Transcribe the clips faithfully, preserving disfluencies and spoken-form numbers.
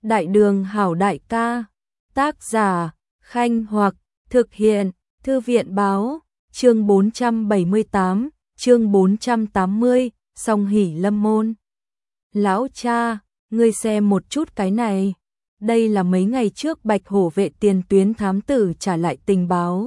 Đại đường hảo đại ca, tác giả, Khanh Hoặc, thực hiện, Thư viện báo, chương bốn trăm bảy mươi tám, chương bốn trăm tám mươi, Song Hỷ Lâm Môn. Lão cha, ngươi xem một chút cái này. Đây là mấy ngày trước Bạch Hổ vệ tiền tuyến thám tử trả lại tình báo.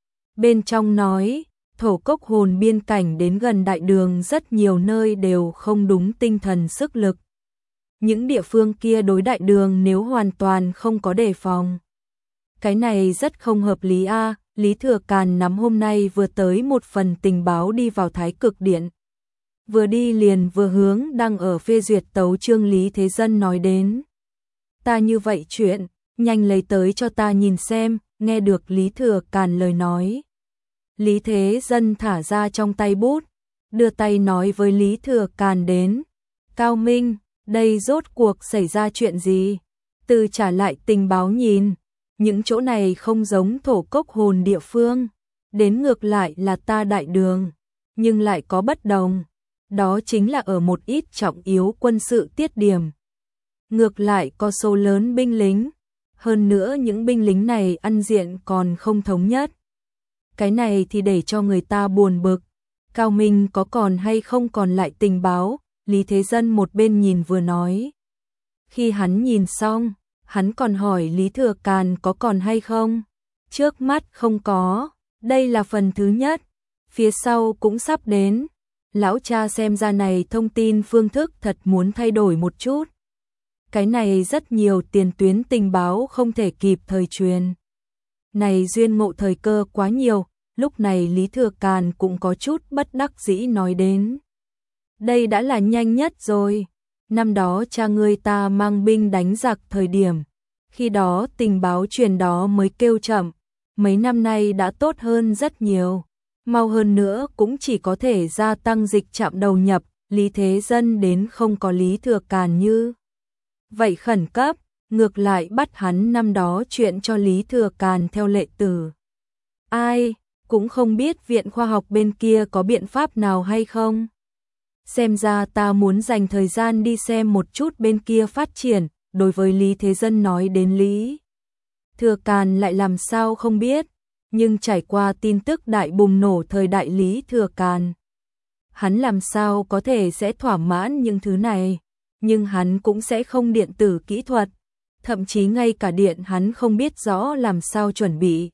Bên trong nói, thổ cốc hồn biên cảnh đến gần đại đường rất nhiều nơi đều không đúng tinh thần sức lực. Những địa phương kia đối đại đường nếu hoàn toàn không có đề phòng. Cái này rất không hợp lý a. À. Lý Thừa Càn nắm hôm nay vừa tới một phần tình báo đi vào Thái Cực Điện. Vừa đi liền vừa hướng đang ở phê duyệt tấu chương Lý Thế Dân nói đến. Ta như vậy chuyện, nhanh lấy tới cho ta nhìn xem, nghe được Lý Thừa Càn lời nói. Lý Thế Dân thả ra trong tay bút, đưa tay nói với Lý Thừa Càn đến. Cao Minh, đây rốt cuộc xảy ra chuyện gì? Từ trả lại tình báo nhìn, những chỗ này không giống thổ cốc hồn địa phương, đến ngược lại là ta đại đường, nhưng lại có bất đồng. Đó chính là ở một ít trọng yếu quân sự tiết điểm. Ngược lại có số lớn binh lính, hơn nữa những binh lính này ăn diện còn không thống nhất. Cái này thì để cho người ta buồn bực. Cao Minh có còn hay không còn lại tình báo? Lý Thế Dân một bên nhìn vừa nói. Khi hắn nhìn xong, hắn còn hỏi Lý Thừa Càn có còn hay không? Trước mắt không có, đây là phần thứ nhất, phía sau cũng sắp đến. Lão cha xem ra này thông tin phương thức thật muốn thay đổi một chút. Cái này rất nhiều tiền tuyến tình báo không thể kịp thời truyền. Này duyên ngộ thời cơ quá nhiều, lúc này Lý Thừa Càn cũng có chút bất đắc dĩ nói đến. Đây đã là nhanh nhất rồi. Năm đó cha ngươi ta mang binh đánh giặc thời điểm, khi đó tình báo truyền đó mới kêu chậm, mấy năm nay đã tốt hơn rất nhiều. Mau hơn nữa cũng chỉ có thể gia tăng dịch trạm đầu nhập, Lý Thế Dân đến không có Lý Thừa Càn như vậy khẩn cấp, ngược lại bắt hắn năm đó chuyện cho Lý Thừa Càn theo lệ tử. Ai, cũng không biết viện khoa học bên kia có biện pháp nào hay không. Xem ra ta muốn dành thời gian đi xem một chút bên kia phát triển, đối với Lý Thế Dân nói đến Lý Thừa Càn lại làm sao không biết, nhưng trải qua tin tức đại bùng nổ thời đại Lý Thừa Càn. Hắn làm sao có thể sẽ thỏa mãn những thứ này, nhưng hắn cũng sẽ không điện tử kỹ thuật, thậm chí ngay cả điện hắn không biết rõ làm sao chuẩn bị.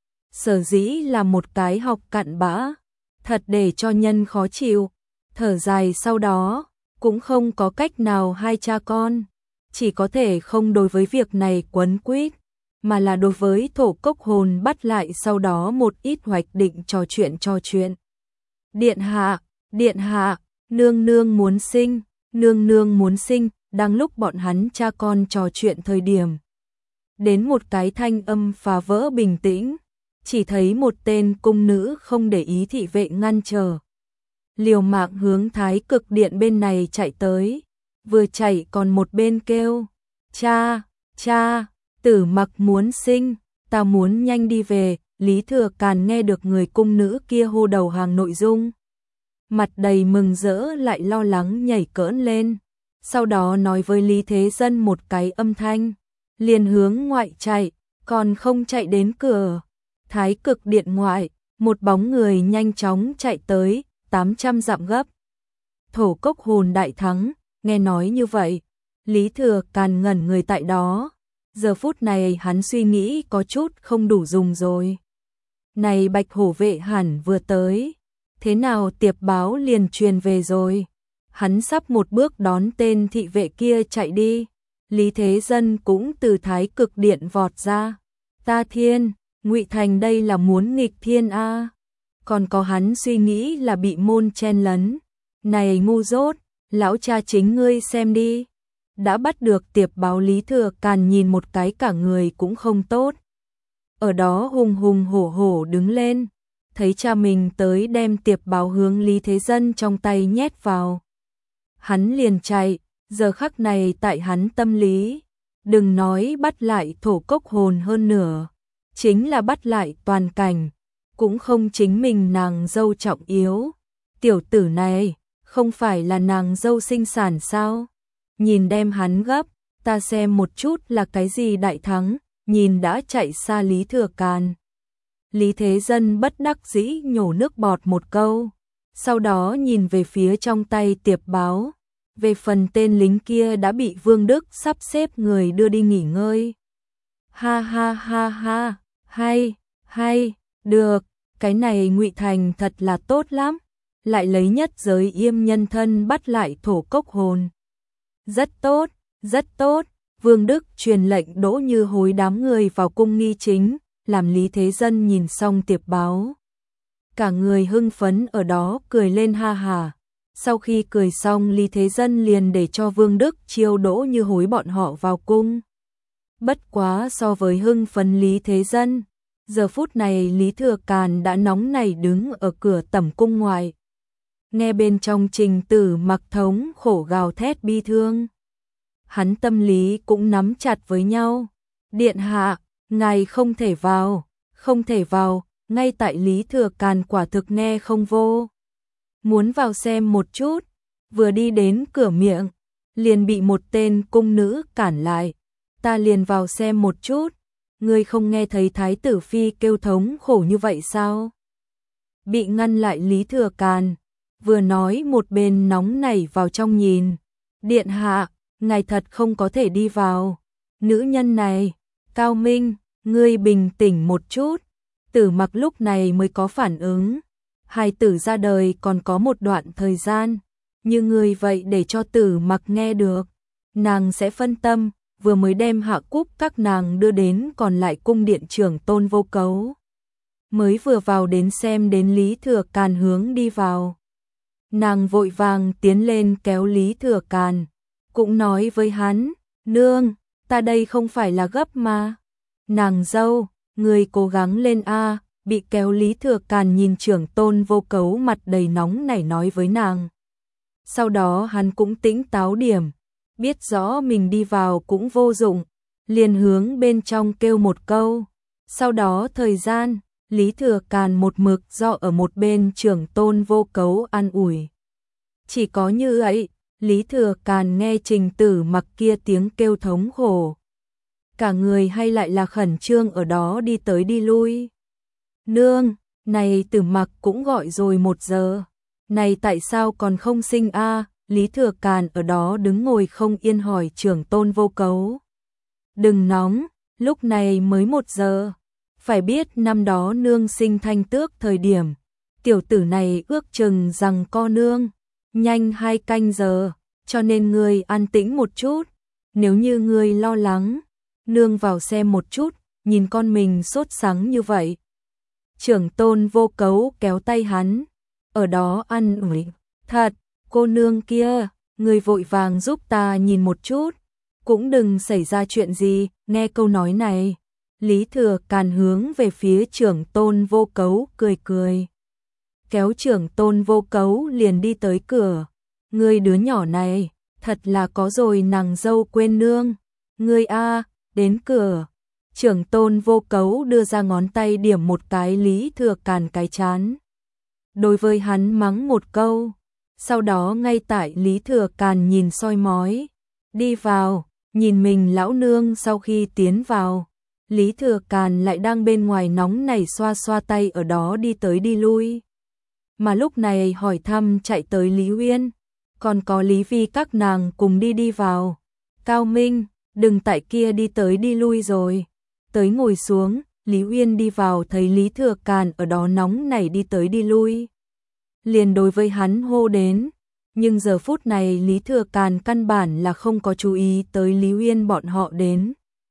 Sở dĩ là một cái học cặn bã, thật để cho nhân khó chịu. Thở dài sau đó, cũng không có cách nào hai cha con, chỉ có thể không đối với việc này quấn quýt, mà là đối với thổ cốc hồn bắt lại sau đó một ít hoạch định trò chuyện trò chuyện. Điện hạ, điện hạ, nương nương muốn sinh, nương nương muốn sinh, đang lúc bọn hắn cha con trò chuyện thời điểm. Đến một cái thanh âm phá vỡ bình tĩnh, chỉ thấy một tên cung nữ không để ý thị vệ ngăn trở. Liều mạng hướng Thái Cực Điện bên này chạy tới, vừa chạy còn một bên kêu, cha, cha, Tử Mặc muốn sinh, ta muốn nhanh đi về. Lý Thừa Càn nghe được người cung nữ kia hô đầu hàng nội dung, mặt đầy mừng rỡ lại lo lắng nhảy cỡn lên, sau đó nói với Lý Thế Dân một cái âm thanh, liền hướng ngoại chạy, còn không chạy đến cửa Thái Cực Điện ngoại, một bóng người nhanh chóng chạy tới, tám trăm dặm gấp. Thổ cốc hồn đại thắng, nghe nói như vậy, Lý Thừa Càn ngẩn người tại đó, giờ phút này hắn suy nghĩ có chút không đủ dùng rồi. Này Bạch Hổ vệ hẳn vừa tới, thế nào tiệp báo liền truyền về rồi. Hắn sắp một bước đón tên thị vệ kia chạy đi, Lý Thế Dân cũng từ Thái Cực Điện vọt ra. Ta thiên, Ngụy Thành đây là muốn nghịch thiên a. À. Còn có hắn suy nghĩ là bị môn chen lấn. Này ngu dốt, lão cha chính ngươi xem đi. Đã bắt được tiệp báo Lý Thừa Càn nhìn một cái cả người cũng không tốt. Ở đó hùng hùng hổ hổ đứng lên, thấy cha mình tới đem tiệp báo hướng Lý Thế Dân trong tay nhét vào. Hắn liền chạy, giờ khắc này tại hắn tâm lý, đừng nói bắt lại thổ cốc hồn hơn nửa, chính là bắt lại toàn cảnh, cũng không chính mình nàng dâu trọng yếu. Tiểu tử này, không phải là nàng dâu sinh sản sao? Nhìn đem hắn gấp, ta xem một chút là cái gì đại thắng, nhìn đã chạy xa Lý Thừa Càn. Lý Thế Dân bất đắc dĩ nhổ nước bọt một câu, sau đó nhìn về phía trong tay tiệp báo. Về phần tên lính kia đã bị Vương Đức sắp xếp người đưa đi nghỉ ngơi. Ha ha ha ha, hay, hay, được, cái này Ngụy Thành thật là tốt lắm, lại lấy nhất giới yêm nhân thân bắt lại thổ cốc hồn. Rất tốt, rất tốt, Vương Đức truyền lệnh Đỗ Như Hối đám người vào cung nghi chính, làm Lý Thế Dân nhìn xong tiệp báo. Cả người hưng phấn ở đó cười lên ha hà. Sau khi cười xong Lý Thế Dân liền để cho Vương Đức chiêu Đỗ Như Hối bọn họ vào cung. Bất quá so với hưng phấn Lý Thế Dân, giờ phút này Lý Thừa Càn đã nóng nảy đứng ở cửa tẩm cung ngoài. Nghe bên trong Trình Tử Mặc thống khổ gào thét bi thương. Hắn tâm lý cũng nắm chặt với nhau. Điện hạ, ngài không thể vào, không thể vào, ngay tại Lý Thừa Càn quả thực nghe không vô. Muốn vào xem một chút, vừa đi đến cửa miệng, liền bị một tên cung nữ cản lại. Ta liền vào xem một chút, ngươi không nghe thấy Thái tử Phi kêu thống khổ như vậy sao? Bị ngăn lại Lý Thừa Càn, vừa nói một bên nóng nảy vào trong nhìn. Điện hạ, ngài thật không có thể đi vào. Nữ nhân này, Cao Minh, ngươi bình tĩnh một chút. Tử Mặc lúc này mới có phản ứng. Hài tử ra đời còn có một đoạn thời gian, như người vậy để cho Tử Mặc nghe được, nàng sẽ phân tâm, vừa mới đem hạ cúp các nàng đưa đến còn lại cung điện trưởng Tôn Vô Cấu. Mới vừa vào đến xem đến Lý Thừa Càn hướng đi vào. Nàng vội vàng tiến lên kéo Lý Thừa Càn, cũng nói với hắn, nương, ta đây không phải là gấp mà. Nàng dâu, người cố gắng lên a. Bị kéo Lý Thừa Càn nhìn trưởng Tôn Vô Cấu mặt đầy nóng nảy nói với nàng. Sau đó hắn cũng tỉnh táo điểm, biết rõ mình đi vào cũng vô dụng, liền hướng bên trong kêu một câu. Sau đó thời gian, Lý Thừa Càn một mực do ở một bên trưởng Tôn Vô Cấu an ủi. Chỉ có như vậy, Lý Thừa Càn nghe Trình Tử Mặc kia tiếng kêu thống khổ. Cả người hay lại là khẩn trương ở đó đi tới đi lui. Nương, này Tử Mặc cũng gọi rồi một giờ. Này tại sao còn không sinh a? Lý Thừa Càn ở đó đứng ngồi không yên hỏi trưởng Tôn Vô Cấu. Đừng nóng, lúc này mới một giờ. Phải biết năm đó nương sinh Thanh Tước thời điểm, tiểu tử này ước chừng rằng co nương, nhanh hai canh giờ, cho nên ngươi an tĩnh một chút. Nếu như ngươi lo lắng, nương vào xem một chút, nhìn con mình sốt sắng như vậy. Trưởng Tôn Vô Cấu kéo tay hắn, ở đó ăn ủi, thật, cô nương kia, người vội vàng giúp ta nhìn một chút, cũng đừng xảy ra chuyện gì. Nghe câu nói này, Lý Thừa Càn hướng về phía trưởng Tôn Vô Cấu cười cười. Kéo trưởng Tôn Vô Cấu liền đi tới cửa. Ngươi đứa nhỏ này, thật là có rồi nàng dâu quên nương. Ngươi a, đến cửa. Trưởng Tôn Vô Cấu đưa ra ngón tay điểm một cái Lý Thừa Càn cái chán. Đối với hắn mắng một câu. Sau đó ngay tại Lý Thừa Càn nhìn soi mói. Đi vào, nhìn mình lão nương sau khi tiến vào. Lý Thừa Càn lại đang bên ngoài nóng nảy xoa xoa tay ở đó đi tới đi lui. Mà lúc này hỏi thăm chạy tới Lý Uyên. Còn có Lý Vi các nàng cùng đi đi vào. Cao Minh, đừng tại kia đi tới đi lui rồi. Tới ngồi xuống, Lý Uyên đi vào thấy Lý Thừa Càn ở đó nóng nảy đi tới đi lui. Liền đối với hắn hô đến, nhưng giờ phút này Lý Thừa Càn căn bản là không có chú ý tới Lý Uyên bọn họ đến.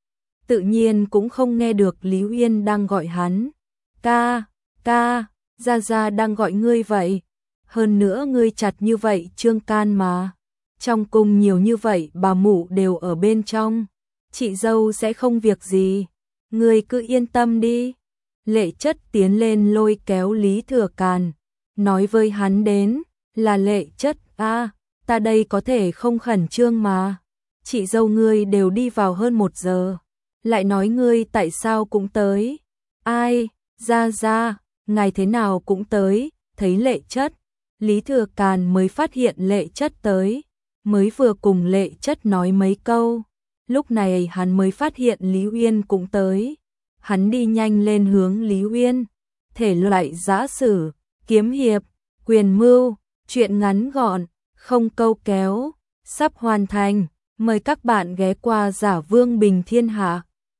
Tự nhiên cũng không nghe được Lý Uyên đang gọi hắn. Ca, ca, Gia Gia đang gọi ngươi vậy. Hơn nữa ngươi chặt như vậy Trương Can mà. Trong cung nhiều như vậy bà mụ đều ở bên trong. Chị dâu sẽ không việc gì. Ngươi cứ yên tâm đi. Lệ Chất tiến lên lôi kéo Lý Thừa Càn. Nói với hắn đến, là Lệ Chất, a, ta đây có thể không khẩn trương mà. Chị dâu ngươi đều đi vào hơn một giờ. Lại nói ngươi tại sao cũng tới. Ai, Gia Gia, ngài thế nào cũng tới. Thấy Lệ Chất, Lý Thừa Càn mới phát hiện Lệ Chất tới. Mới vừa cùng Lệ Chất nói mấy câu. Lúc này hắn mới phát hiện Lý Uyên cũng tới. Hắn đi nhanh lên hướng Lý Uyên. Thể loại giã sử, kiếm hiệp, quyền mưu, truyện ngắn gọn, không câu kéo, sắp hoàn thành. Mời các bạn ghé qua Giả Vương Bình Thiên Hạ.